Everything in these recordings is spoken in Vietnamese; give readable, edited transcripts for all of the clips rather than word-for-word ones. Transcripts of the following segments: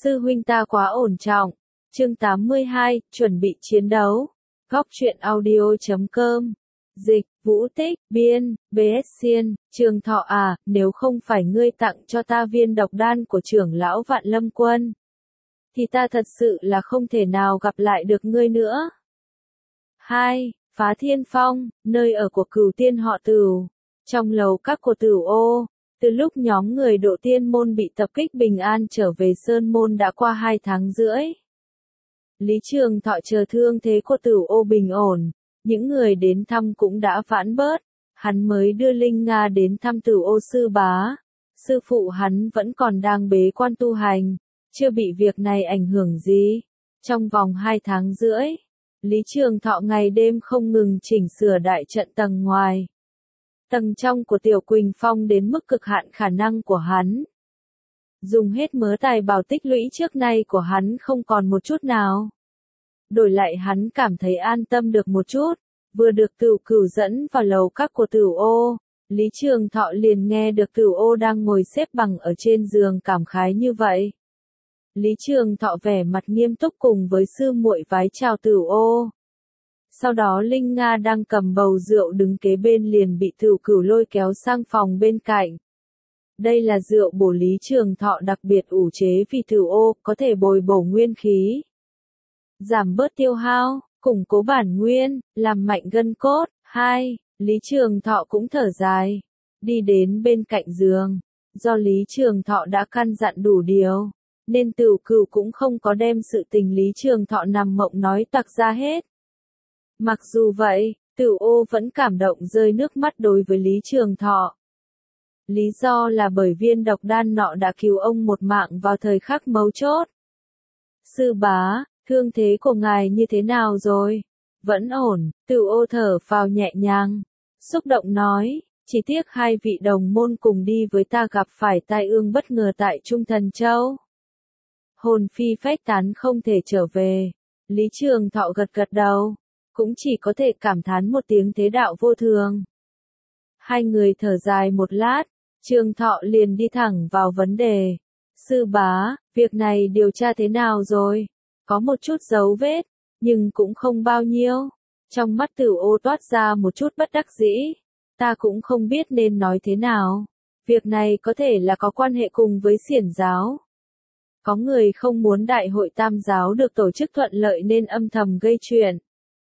Sư huynh ta quá ổn trọng. Chương 82, chuẩn bị chiến đấu. Góc truyện audio.com. Dịch, Vũ Tích, biên, BS Xiên, Trường Thọ à, nếu không phải ngươi tặng cho ta viên độc đan của trưởng lão Vạn Lâm Quân, thì ta thật sự là không thể nào gặp lại được ngươi nữa. 2. Phá Thiên Phong, nơi ở của Cửu Tiên họ Tửu. Trong lầu các của Tửu Ô, từ lúc nhóm người Độ Tiên môn bị tập kích bình an trở về Sơn môn đã qua 2 tháng rưỡi. Lý Trường Thọ chờ thương thế của Tửu Ô bình ổn, những người đến thăm cũng đã vãn bớt, hắn mới đưa Linh Nga đến thăm Tửu Ô sư bá. Sư phụ hắn vẫn còn đang bế quan tu hành, chưa bị việc này ảnh hưởng gì. Trong vòng 2 tháng rưỡi, Lý Trường Thọ ngày đêm không ngừng chỉnh sửa đại trận tầng ngoài, tầng trong của Tiểu Quỳnh Phong đến mức cực hạn khả năng của hắn. Dùng hết mớ tài bảo tích lũy trước nay của hắn không còn một chút nào. Đổi lại hắn cảm thấy an tâm được một chút, vừa được Tửu Cửu dẫn vào lầu các của Tửu Ô, Lý Trường Thọ liền nghe được Tửu Ô đang ngồi xếp bằng ở trên giường cảm khái như vậy. Lý Trường Thọ vẻ mặt nghiêm túc cùng với sư muội vái chào Tửu Ô. Sau đó Linh Nga đang cầm bầu rượu đứng kế bên liền bị Tửu Cửu lôi kéo sang phòng bên cạnh. Đây là rượu bổ Lý Trường Thọ đặc biệt ủ chế vì Tửu Ô có thể bồi bổ nguyên khí, giảm bớt tiêu hao, củng cố bản nguyên, làm mạnh gân cốt. 2. Lý Trường Thọ cũng thở dài, đi đến bên cạnh giường. Do Lý Trường Thọ đã căn dặn đủ điều, nên Tửu Cửu cũng không có đem sự tình Lý Trường Thọ nằm mộng nói toạc ra hết. Mặc dù vậy, Tửu Ô vẫn cảm động rơi nước mắt đối với Lý Trường Thọ. Lý do là bởi viên độc đan nọ đã cứu ông một mạng vào thời khắc mấu chốt. Sư bá, thương thế của ngài như thế nào rồi? Vẫn ổn. Tửu Ô thở phào nhẹ nhàng, xúc động nói, chỉ tiếc 2 vị đồng môn cùng đi với ta gặp phải tai ương bất ngờ tại Trung Thần Châu. Hồn phi phách tán không thể trở về. Lý Trường Thọ gật gật đầu, cũng chỉ có thể cảm thán một tiếng thế đạo vô thường. Hai người thở dài một lát, Trường Thọ liền đi thẳng vào vấn đề. Sư bá, việc này điều tra thế nào rồi? Có một chút dấu vết, nhưng cũng không bao nhiêu. Trong mắt Tửu Ô toát ra một chút bất đắc dĩ. Ta cũng không biết nên nói thế nào. Việc này có thể là có quan hệ cùng với Xiển giáo. Có người không muốn đại hội Tam giáo được tổ chức thuận lợi nên âm thầm gây chuyện.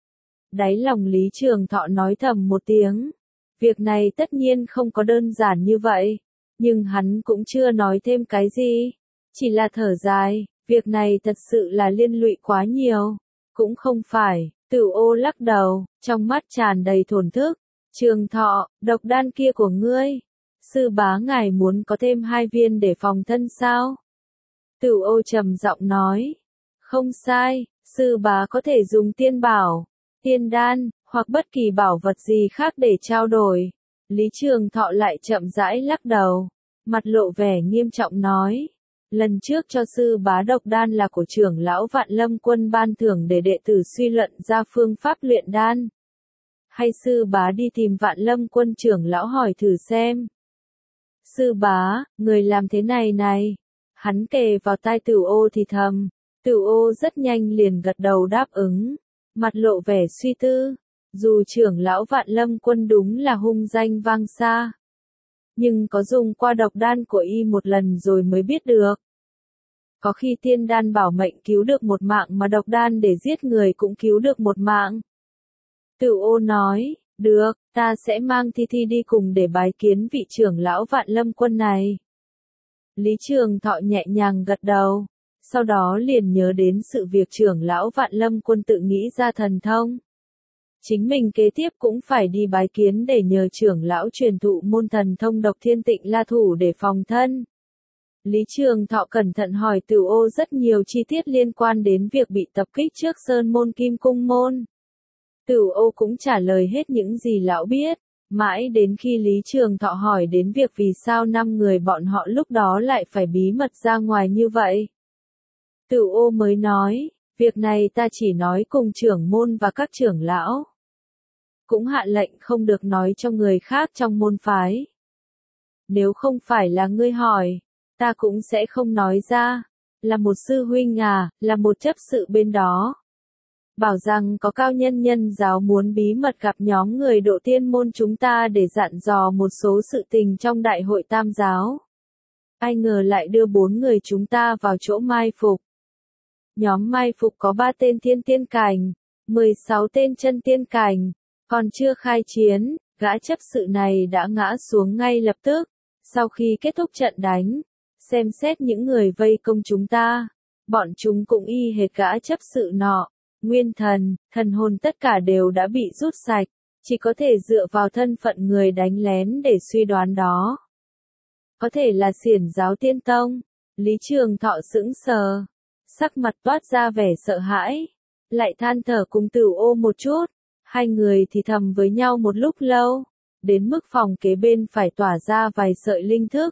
Đáy lòng Lý Trường Thọ nói thầm một tiếng. Việc này tất nhiên không có đơn giản như vậy, nhưng hắn cũng chưa nói thêm cái gì, chỉ là thở dài, việc này thật sự là liên lụy quá nhiều. Cũng không phải. Tửu Ô lắc đầu, trong mắt tràn đầy thổn thức. Trường Thọ, độc đan kia của ngươi, sư bá ngài muốn có thêm 2 viên để phòng thân sao? Tửu Ô trầm giọng nói, không sai, sư bá có thể dùng tiên bảo, tiên đan, hoặc bất kỳ bảo vật gì khác để trao đổi. Lý Trường Thọ lại chậm rãi lắc đầu, mặt lộ vẻ nghiêm trọng nói, lần trước cho sư bá độc đan là của trưởng lão Vạn Lâm Quân ban thưởng để đệ tử suy luận ra phương pháp luyện đan. Hay sư bá đi tìm Vạn Lâm Quân trưởng lão hỏi thử xem? Sư bá, người làm thế này này. Hắn kề vào tai Tửu Ô thì thầm. Tửu Ô rất nhanh liền gật đầu đáp ứng, mặt lộ vẻ suy tư. Dù trưởng lão Vạn Lâm Quân đúng là hung danh vang xa, nhưng có dùng qua độc đan của y một lần rồi mới biết được. Có khi tiên đan bảo mệnh cứu được một mạng mà độc đan để giết người cũng cứu được một mạng. Tửu Ô nói, được, ta sẽ mang Thi Thi đi cùng để bái kiến vị trưởng lão Vạn Lâm Quân này. Lý Trường Thọ nhẹ nhàng gật đầu, sau đó liền nhớ đến sự việc trưởng lão Vạn Lâm Quân tự nghĩ ra thần thông. Chính mình kế tiếp cũng phải đi bái kiến để nhờ trưởng lão truyền thụ môn thần thông độc thiên tịnh la thủ để phòng thân. Lý Trường Thọ cẩn thận hỏi Tửu Ô rất nhiều chi tiết liên quan đến việc bị tập kích trước Sơn môn Kim Cung môn. Tửu Ô cũng trả lời hết những gì lão biết, mãi đến khi Lý Trường Thọ hỏi đến việc vì sao 5 người bọn họ lúc đó lại phải bí mật ra ngoài như vậy. Tửu Ô mới nói, việc này ta chỉ nói cùng trưởng môn và các trưởng lão. Cũng hạ lệnh không được nói cho người khác trong môn phái. Nếu không phải là ngươi hỏi, ta cũng sẽ không nói ra. là một sư huynh à, là một chấp sự bên đó. Bảo rằng có cao nhân nhân giáo muốn bí mật gặp nhóm người độ tiên môn chúng ta để dặn dò một số sự tình trong đại hội tam giáo. Ai ngờ lại đưa 4 người chúng ta vào chỗ mai phục. Nhóm mai phục có 3 tên thiên tiên cảnh, 16 tên chân tiên cảnh, còn chưa khai chiến, gã chấp sự này đã ngã xuống ngay lập tức. Sau khi kết thúc trận đánh, xem xét những người vây công chúng ta, bọn chúng cũng y hệt gã chấp sự nọ. Nguyên thần, thần hồn tất cả đều đã bị rút sạch, chỉ có thể dựa vào thân phận người đánh lén để suy đoán đó. Có thể là Xiển giáo Tiên Tông. Lý Trường Thọ sững sờ, sắc mặt toát ra vẻ sợ hãi, lại than thở cùng Tử Ô một chút. Hai người thì thầm với nhau một lúc lâu, đến mức phòng kế bên phải tỏa ra vài sợi linh thức.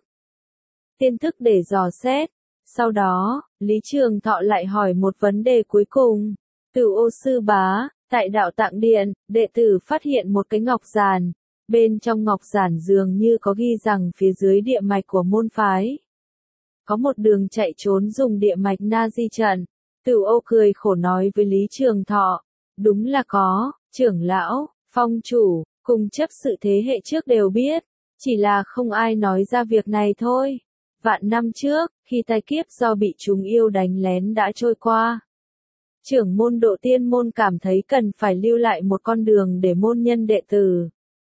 Tiên thức để dò xét. Sau đó, Lý Trường Thọ lại hỏi một vấn đề cuối cùng. Tử Ô sư bá, tại đạo tạng điện, đệ tử phát hiện một cái ngọc giản. Bên trong ngọc giản dường như có ghi rằng phía dưới địa mạch của môn phái có một đường chạy trốn dùng địa mạch na di trận. Tử Ô cười khổ nói với Lý Trường Thọ, đúng là có, trưởng lão, phong chủ, cùng chấp sự thế hệ trước đều biết, chỉ là không ai nói ra việc này thôi. Vạn năm trước, khi tai kiếp do bị chúng yêu đánh lén đã trôi qua, trưởng môn độ tiên môn cảm thấy cần phải lưu lại một con đường để môn nhân đệ tử.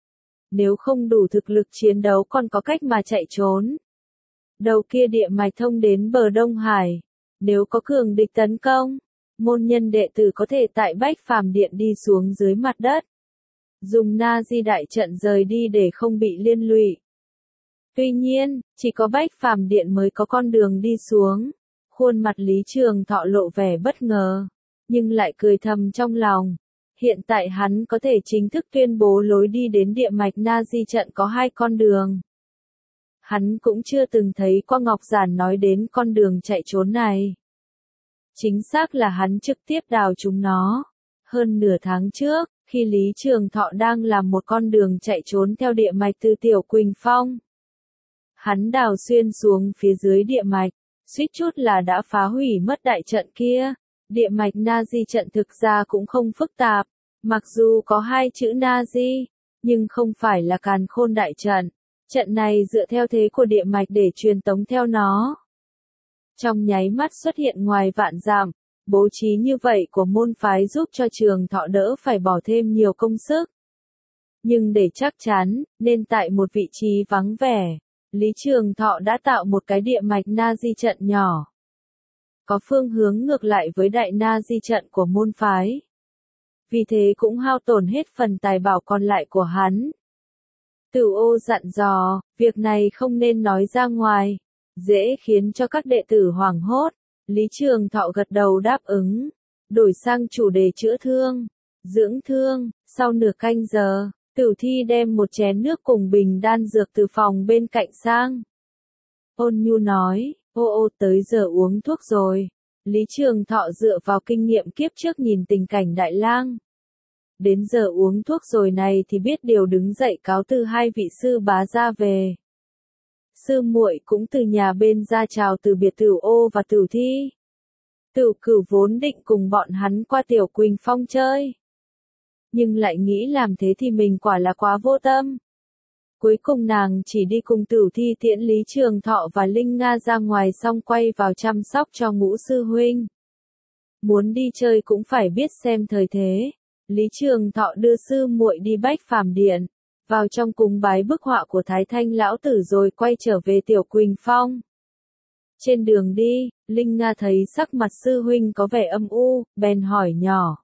Nếu không đủ thực lực chiến đấu còn có cách mà chạy trốn. Đầu kia địa mạch thông đến bờ Đông Hải. Nếu có cường địch tấn công, môn nhân đệ tử có thể tại Bách Phàm Điện đi xuống dưới mặt đất. Dùng Na Di đại trận rời đi để không bị liên lụy. Tuy nhiên, chỉ có Bách Phàm Điện mới có con đường đi xuống. Khuôn mặt Lý Trường Thọ lộ vẻ bất ngờ, nhưng lại cười thầm trong lòng. Hiện tại hắn có thể chính thức tuyên bố lối đi đến địa mạch Na Di trận có 2 con đường. Hắn cũng chưa từng thấy qua ngọc giản nói đến con đường chạy trốn này. Chính xác là hắn trực tiếp đào chúng nó. Hơn nửa tháng trước, khi Lý Trường Thọ đang làm một con đường chạy trốn theo địa mạch từ Tiểu Quỳnh Phong, hắn đào xuyên xuống phía dưới địa mạch, suýt chút là đã phá hủy mất đại trận kia. Địa mạch Na Di trận thực ra cũng không phức tạp, mặc dù có 2 chữ Na Di, nhưng không phải là càn khôn đại trận. Trận này dựa theo thế của địa mạch để truyền tống theo nó. Trong nháy mắt xuất hiện ngoài vạn dặm, bố trí như vậy của môn phái giúp cho Trường Thọ đỡ phải bỏ thêm nhiều công sức. Nhưng để chắc chắn, nên tại một vị trí vắng vẻ, Lý Trường Thọ đã tạo một cái địa mạch Na Di trận nhỏ. Có phương hướng ngược lại với đại Na Di trận của môn phái. Vì thế cũng hao tổn hết phần tài bảo còn lại của hắn. Tử Ô dặn dò, việc này không nên nói ra ngoài, dễ khiến cho các đệ tử hoảng hốt. Lý Trường Thọ gật đầu đáp ứng, đổi sang chủ đề chữa thương, dưỡng thương. Sau nửa canh giờ, Tử Thi đem một chén nước cùng bình đan dược từ phòng bên cạnh sang. Ôn Nhu nói, ô tới giờ uống thuốc rồi. Lý Trường Thọ dựa vào kinh nghiệm kiếp trước nhìn tình cảnh Đại Lang. Đến giờ uống thuốc rồi này thì biết điều đứng dậy cáo từ 2 vị sư bá ra về. Sư muội cũng từ nhà bên ra chào từ biệt Tử Ô và Tử Thi. Tử Cửu vốn định cùng bọn hắn qua Tiểu Quỳnh Phong chơi, nhưng lại nghĩ làm thế thì mình quả là quá vô tâm. Cuối cùng nàng chỉ đi cùng Tử Thi tiễn Lý Trường Thọ và Linh Nga ra ngoài xong quay vào chăm sóc cho Ngũ sư huynh. Muốn đi chơi cũng phải biết xem thời thế. Lý Trường Thọ đưa sư muội đi Bách Phàm Điện, vào trong cúng bái bức họa của Thái Thanh lão tử rồi quay trở về Tiểu Quỳnh Phong. Trên đường đi, Linh Nga thấy sắc mặt sư huynh có vẻ âm u, bèn hỏi nhỏ.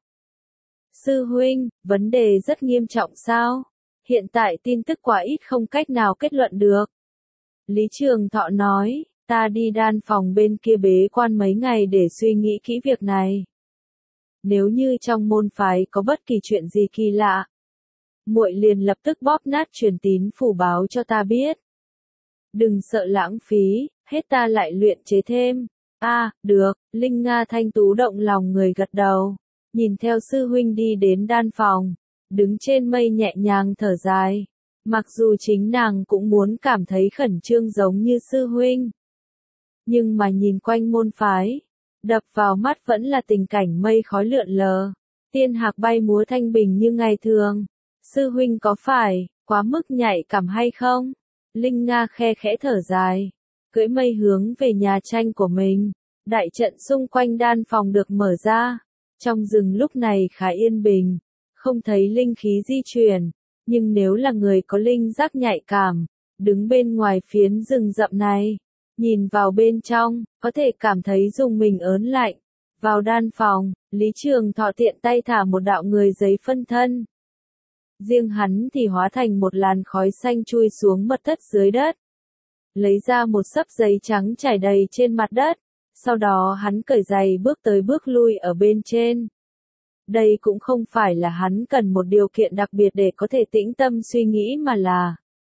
Sư huynh, vấn đề rất nghiêm trọng sao? Hiện tại tin tức quá ít không cách nào kết luận được. Lý Trường Thọ nói, ta đi đan phòng bên kia bế quan mấy ngày để suy nghĩ kỹ việc này. Nếu như trong môn phái có bất kỳ chuyện gì kỳ lạ, muội liền lập tức bóp nát truyền tín phủ báo cho ta biết. Đừng sợ lãng phí, hết ta lại luyện chế thêm. Được, Linh Nga thanh tú động lòng người gật đầu, nhìn theo sư huynh đi đến đan phòng, đứng trên mây nhẹ nhàng thở dài. Mặc dù chính nàng cũng muốn cảm thấy khẩn trương giống như sư huynh, Nhưng mà nhìn quanh môn phái, đập vào mắt vẫn là tình cảnh mây khói lượn lờ, tiên hạc bay múa thanh bình như ngày thường. Sư huynh có phải quá mức nhạy cảm hay không? Linh Nga khe khẽ thở dài, cưỡi mây hướng về nhà tranh của mình. Đại trận xung quanh đan phòng được mở ra. Trong rừng lúc này khá yên bình, không thấy linh khí di chuyển, nhưng nếu là người có linh giác nhạy cảm, đứng bên ngoài phiến rừng rậm này, nhìn vào bên trong, có thể cảm thấy dùng mình ớn lạnh. Vào đan phòng, Lý Trường Thọ tiện tay thả một đạo người giấy phân thân. Riêng hắn thì hóa thành một làn khói xanh chui xuống mật thất dưới đất. Lấy ra một xấp giấy trắng trải đầy trên mặt đất, sau đó hắn cởi giày bước tới bước lui ở bên trên. Đây cũng không phải là hắn cần một điều kiện đặc biệt để có thể tĩnh tâm suy nghĩ mà là.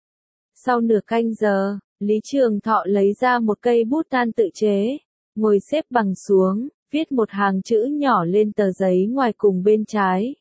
Sau nửa canh giờ, Lý Trường Thọ lấy ra một cây bút than tự chế, ngồi xếp bằng xuống, viết một hàng chữ nhỏ lên tờ giấy ngoài cùng bên trái.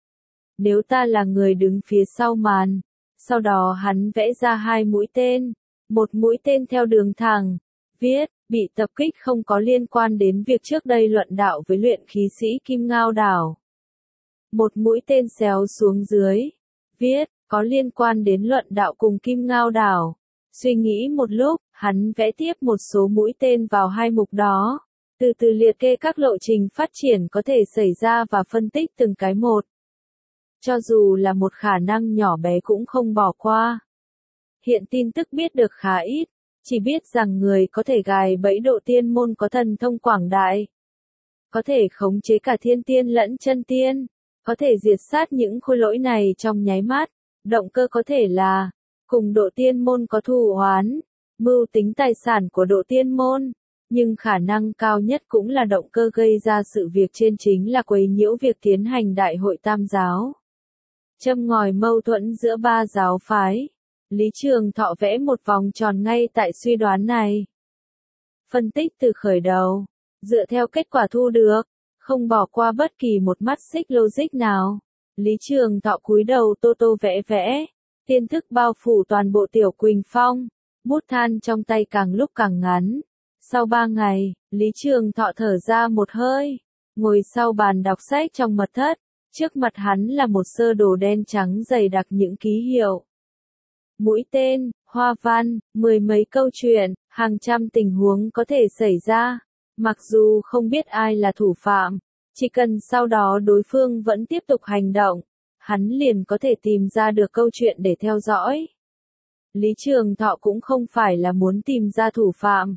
Nếu ta là người đứng phía sau màn, sau đó hắn vẽ ra 2 mũi tên, một mũi tên theo đường thẳng, viết, bị tập kích không có liên quan đến việc trước đây luận đạo với luyện khí sĩ Kim Ngao Đảo. Một mũi tên xéo xuống dưới, viết, có liên quan đến luận đạo cùng Kim Ngao Đảo. Suy nghĩ một lúc, hắn vẽ tiếp một số mũi tên vào 2 mục đó, từ từ liệt kê các lộ trình phát triển có thể xảy ra và phân tích từng cái một. Cho dù là một khả năng nhỏ bé cũng không bỏ qua. Hiện tin tức biết được khá ít, chỉ biết rằng người có thể gài bẫy độ tiên môn có thần thông quảng đại. Có thể khống chế cả thiên tiên lẫn chân tiên, có thể diệt sát những khối lỗi này trong nháy mắt. Động cơ có thể là, cùng độ tiên môn có thù oán, mưu tính tài sản của độ tiên môn, nhưng khả năng cao nhất cũng là động cơ gây ra sự việc trên chính là quấy nhiễu việc tiến hành đại hội tam giáo. Châm ngòi mâu thuẫn giữa 3 giáo phái. Lý Trường Thọ vẽ một vòng tròn ngay tại suy đoán này. Phân tích từ khởi đầu, dựa theo kết quả thu được, không bỏ qua bất kỳ một mắt xích logic nào. Lý Trường Thọ cúi đầu tô tô vẽ vẽ, tiên thức bao phủ toàn bộ Tiểu Quỳnh Phong, bút than trong tay càng lúc càng ngắn. Sau 3 ngày, Lý Trường Thọ thở ra một hơi, ngồi sau bàn đọc sách trong mật thất, trước mặt hắn là một sơ đồ đen trắng dày đặc những ký hiệu. Mũi tên, hoa văn, 10 mấy câu chuyện, hàng trăm tình huống có thể xảy ra. Mặc dù không biết ai là thủ phạm, chỉ cần sau đó đối phương vẫn tiếp tục hành động, hắn liền có thể tìm ra được câu chuyện để theo dõi. Lý Trường Thọ cũng không phải là muốn tìm ra thủ phạm.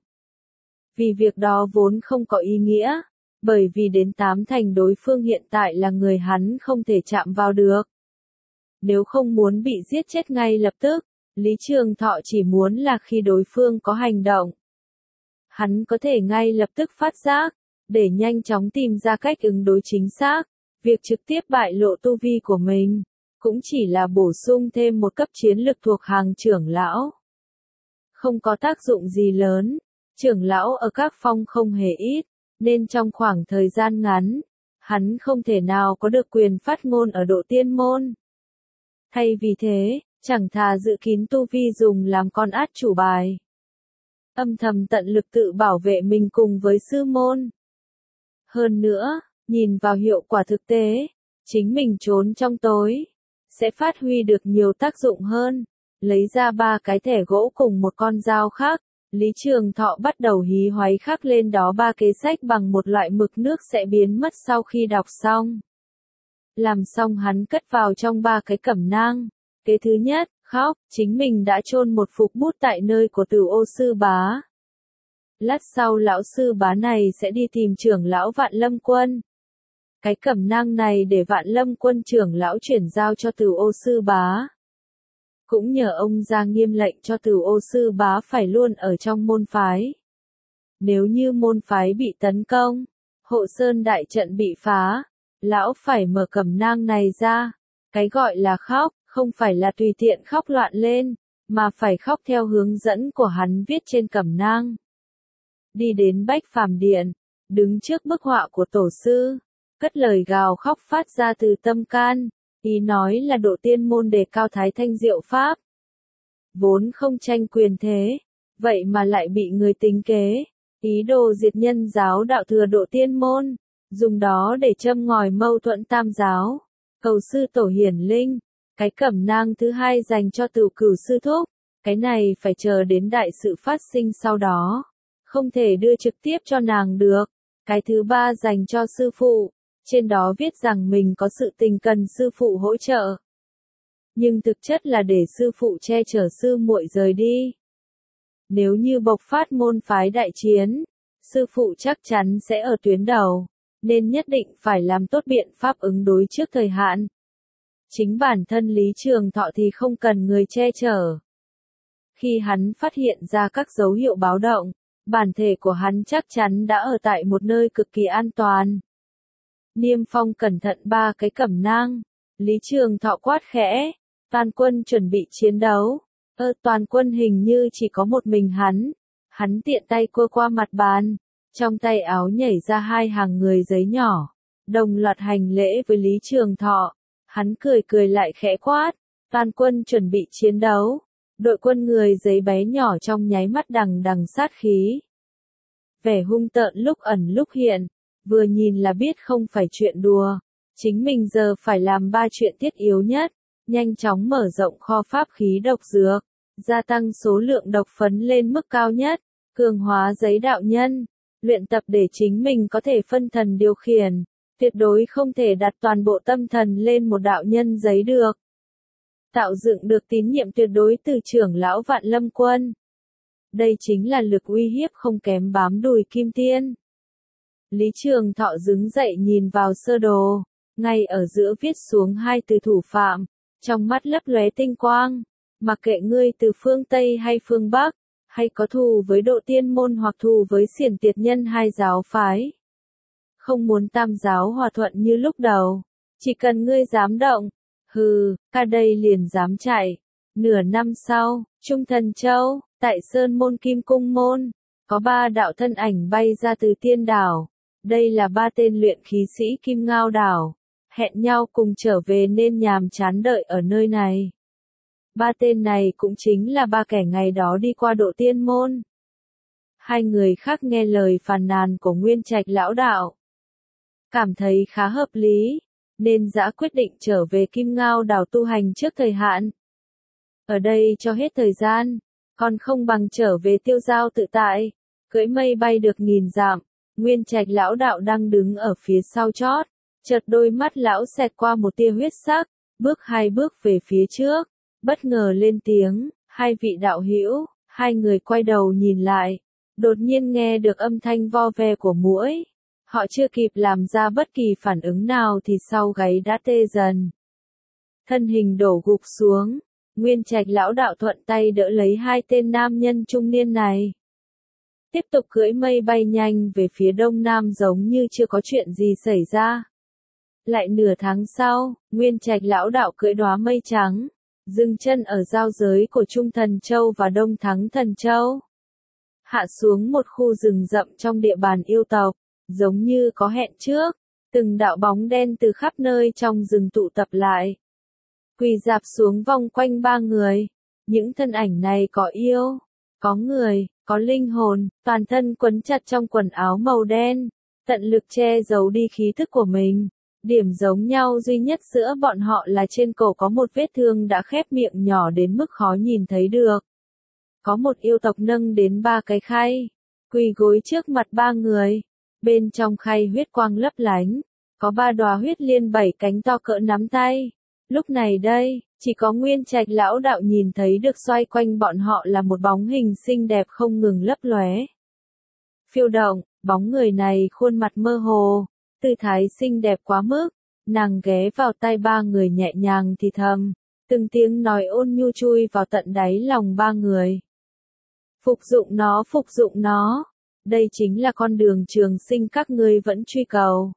Vì việc đó vốn không có ý nghĩa, bởi vì đến 8 thành đối phương hiện tại là người hắn không thể chạm vào được. Nếu không muốn bị giết chết ngay lập tức, Lý Trường Thọ chỉ muốn là khi đối phương có hành động, hắn có thể ngay lập tức phát giác, để nhanh chóng tìm ra cách ứng đối chính xác. Việc trực tiếp bại lộ tu vi của mình, cũng chỉ là bổ sung thêm một cấp chiến lực thuộc hàng trưởng lão. Không có tác dụng gì lớn, trưởng lão ở các phong không hề ít, nên trong khoảng thời gian ngắn, hắn không thể nào có được quyền phát ngôn ở độ tiên môn. Thay vì thế, chẳng thà dự kín tu vi dùng làm con át chủ bài. Âm thầm tận lực tự bảo vệ mình cùng với sư môn. Hơn nữa, nhìn vào hiệu quả thực tế, chính mình trốn trong tối, sẽ phát huy được nhiều tác dụng hơn. Lấy ra 3 cái thẻ gỗ cùng một con dao khác, Lý Trường Thọ bắt đầu hí hoáy khắc lên đó 3 kế sách bằng một loại mực nước sẽ biến mất sau khi đọc xong. Làm xong hắn cất vào trong 3 cái cẩm nang. Kế thứ nhất, khóc, chính mình đã chôn một phục bút tại nơi của Tử Ô sư bá. Lát sau lão sư bá này sẽ đi tìm trưởng lão Vạn Lâm Quân. Cái cẩm nang này để Vạn Lâm Quân trưởng lão chuyển giao cho Tử Ô sư bá. Cũng nhờ ông ra nghiêm lệnh cho Tử Ô sư bá phải luôn ở trong môn phái. Nếu như môn phái bị tấn công, Hộ Sơn đại trận bị phá, lão phải mở cẩm nang này ra. Cái gọi là khóc, không phải là tùy tiện khóc loạn lên, mà phải khóc theo hướng dẫn của hắn viết trên cẩm nang. Đi đến Bách Phàm Điện, đứng trước bức họa của tổ sư, cất lời gào khóc phát ra từ tâm can, ý nói là độ tiên môn đề cao thái thanh diệu pháp. Vốn không tranh quyền thế, vậy mà lại bị người tính kế, ý đồ diệt nhân giáo đạo thừa Độ Tiên Môn, dùng đó để châm ngòi mâu thuẫn tam giáo. Cầu sư tổ hiển linh, cái cẩm nang thứ hai dành cho Tửu Cửu sư thúc, cái này phải chờ đến đại sự phát sinh sau đó, không thể đưa trực tiếp cho nàng được. Cái thứ ba dành cho sư phụ, trên đó viết rằng mình có sự tình cần sư phụ hỗ trợ. Nhưng thực chất là để sư phụ che chở sư muội rời đi. Nếu như bộc phát môn phái đại chiến, sư phụ chắc chắn sẽ ở tuyến đầu, nên nhất định phải làm tốt biện pháp ứng đối trước thời hạn. Chính bản thân Lý Trường Thọ thì không cần người che chở. Khi hắn phát hiện ra các dấu hiệu báo động, bản thể của hắn chắc chắn đã ở tại một nơi cực kỳ an toàn. Niêm Phong cẩn thận ba cái cẩm nang, Lý Trường Thọ quát khẽ, toàn quân chuẩn bị chiến đấu. Toàn quân hình như chỉ có một mình hắn tiện tay cua qua mặt bàn, trong tay áo nhảy ra hai hàng người giấy nhỏ, đồng loạt hành lễ với Lý Trường Thọ. Hắn cười cười lại khẽ quát, toàn quân chuẩn bị chiến đấu. Đội quân người giấy bé nhỏ trong nháy mắt đằng đằng sát khí. Vẻ hung tợn lúc ẩn lúc hiện, vừa nhìn là biết không phải chuyện đùa. Chính mình giờ phải làm ba chuyện thiết yếu nhất, nhanh chóng mở rộng kho pháp khí độc dược, gia tăng số lượng độc phấn lên mức cao nhất, cường hóa giấy đạo nhân, luyện tập để chính mình có thể phân thần điều khiển, tuyệt đối không thể đặt toàn bộ tâm thần lên một đạo nhân giấy được. Tạo dựng được tín nhiệm tuyệt đối từ trưởng lão Vạn Lâm Quân. Đây chính là lực uy hiếp không kém bám đùi Kim Tiên. Lý Trường Thọ đứng dậy nhìn vào sơ đồ, ngay ở giữa viết xuống hai từ thủ phạm, trong mắt lấp lóe tinh quang. Mặc kệ ngươi từ phương Tây hay phương Bắc, hay có thù với Độ Tiên Môn hoặc thù với Xiển Tiệt Nhân hai giáo phái. Không muốn tam giáo hòa thuận như lúc đầu, chỉ cần ngươi dám động, ca đây liền dám chạy. Nửa năm sau, Trung Thần Châu, tại Sơn Môn Kim Cung Môn, có ba đạo thân ảnh bay ra từ Tiên Đảo. Đây là ba tên luyện khí sĩ Kim Ngao Đảo, hẹn nhau cùng trở về nên nhàm chán đợi ở nơi này. Ba tên này cũng chính là ba kẻ ngày đó đi qua Độ Tiên Môn. Hai người khác nghe lời phàn nàn của Nguyên Trạch lão đạo, cảm thấy khá hợp lý, nên dã quyết định trở về Kim Ngao Đảo tu hành trước thời hạn. Ở đây cho hết thời gian, còn không bằng trở về tiêu giao tự tại, cưỡi mây bay được nghìn dặm. Nguyên Trạch lão đạo đang đứng ở phía sau chót, chợt đôi mắt lão xẹt qua một tia huyết sắc, bước hai bước về phía trước, bất ngờ lên tiếng, hai vị đạo hữu. Hai người quay đầu nhìn lại, đột nhiên nghe được âm thanh vo ve của muỗi. Họ chưa kịp làm ra bất kỳ phản ứng nào thì sau gáy đã tê dần. Thân hình đổ gục xuống, Nguyên Trạch lão đạo thuận tay đỡ lấy hai tên nam nhân trung niên này. Tiếp tục cưỡi mây bay nhanh về phía đông nam giống như chưa có chuyện gì xảy ra. Lại nửa tháng sau, Nguyên Trạch lão đạo cưỡi đóa mây trắng, dừng chân ở giao giới của Trung Thần Châu và Đông Thắng Thần Châu. Hạ xuống một khu rừng rậm trong địa bàn yêu tộc, giống như có hẹn trước, từng đạo bóng đen từ khắp nơi trong rừng tụ tập lại. Quỳ rạp xuống vòng quanh ba người, những thân ảnh này có yêu, có người, có linh hồn, toàn thân quấn chặt trong quần áo màu đen, tận lực che giấu đi khí thức của mình. Điểm giống nhau duy nhất giữa bọn họ là trên cổ có một vết thương đã khép miệng nhỏ đến mức khó nhìn thấy được. Có một yêu tộc nâng đến ba cái khay, quỳ gối trước mặt ba người. Bên trong khay huyết quang lấp lánh, có ba đóa huyết liên bảy cánh to cỡ nắm tay. Lúc này đây, chỉ có Nguyên Trạch lão đạo nhìn thấy được xoay quanh bọn họ là một bóng hình xinh đẹp không ngừng lấp lóe. Phiêu động, bóng người này khuôn mặt mơ hồ, tư thái xinh đẹp quá mức, nàng ghé vào tai ba người nhẹ nhàng thì thầm, từng tiếng nói ôn nhu chui vào tận đáy lòng ba người. Phục dụng nó, đây chính là con đường trường sinh các ngươi vẫn truy cầu.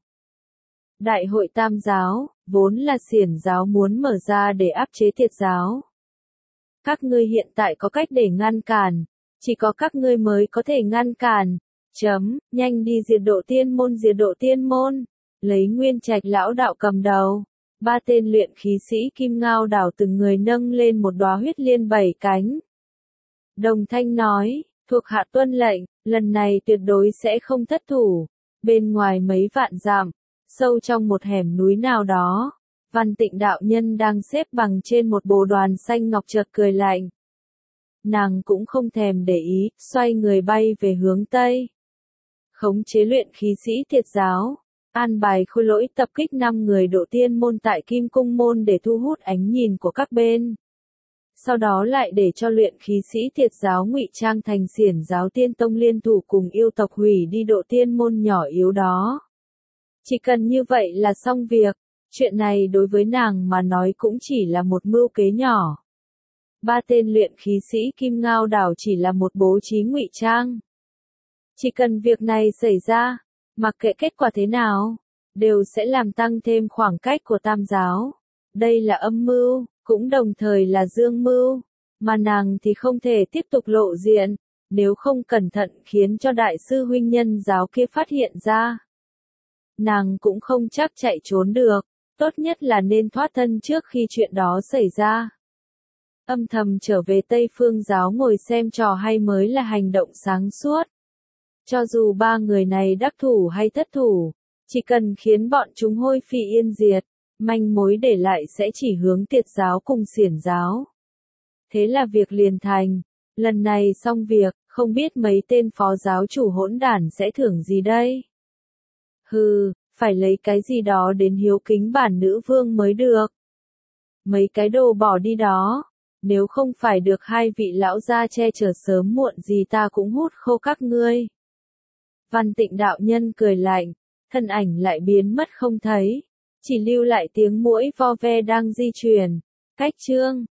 Đại hội Tam giáo, vốn là Xiển giáo muốn mở ra để áp chế Tiệt giáo. Các ngươi hiện tại có cách để ngăn cản, chỉ có các ngươi mới có thể ngăn cản. Nhanh đi diệt Độ Tiên Môn, lấy Nguyên Trạch lão đạo cầm đầu. Ba tên luyện khí sĩ Kim Ngao Đảo từng người nâng lên một đóa huyết liên bảy cánh. Đồng thanh nói, Thuộc hạ tuân lệnh, lần này tuyệt đối sẽ không thất thủ. Bên ngoài mấy vạn dặm, sâu trong một hẻm núi nào đó, Văn Tịnh đạo nhân đang xếp bằng trên một bồ đoàn xanh ngọc chợt cười lạnh. Nàng cũng không thèm để ý, xoay người bay về hướng Tây. Khống chế luyện khí sĩ Thiệt giáo, an bài Khôi Lỗi tập kích 5 người độ tiên môn tại Kim Cung môn để thu hút ánh nhìn của các bên. Sau đó lại để cho luyện khí sĩ Thiệt giáo ngụy trang thành Xiển giáo Tiên tông liên thủ cùng yêu tộc hủy đi độ tiên môn nhỏ yếu đó. Chỉ cần như vậy là xong việc, chuyện này đối với nàng mà nói cũng chỉ là một mưu kế nhỏ. 3 tên luyện khí sĩ Kim Ngao đảo chỉ là một bố trí ngụy trang. Chỉ cần việc này xảy ra, mặc kệ kết quả thế nào, đều sẽ làm tăng thêm khoảng cách của Tam giáo. Đây là âm mưu, cũng đồng thời là dương mưu, mà nàng thì không thể tiếp tục lộ diện, nếu không cẩn thận khiến cho đại sư huynh nhân giáo kia phát hiện ra. Nàng cũng không chắc chạy trốn được, tốt nhất là nên thoát thân trước khi chuyện đó xảy ra. Âm thầm trở về Tây Phương giáo ngồi xem trò hay mới là hành động sáng suốt. Cho dù 3 người này đắc thủ hay thất thủ, chỉ cần khiến bọn chúng hôi phi yên diệt, manh mối để lại sẽ chỉ hướng Tiệt giáo cùng Xiển giáo. Thế là việc liền thành, lần này xong việc, không biết mấy tên phó giáo chủ hỗn đản sẽ thưởng gì đây? Hừ, phải lấy cái gì đó đến hiếu kính bản nữ vương mới được. Mấy cái đồ bỏ đi đó, nếu không phải được 2 vị lão gia che chở sớm muộn gì ta cũng hút khô các ngươi. Văn Tịnh đạo nhân cười lạnh, thân ảnh lại biến mất không thấy, chỉ lưu lại tiếng muỗi vo ve đang di chuyển. Cách chương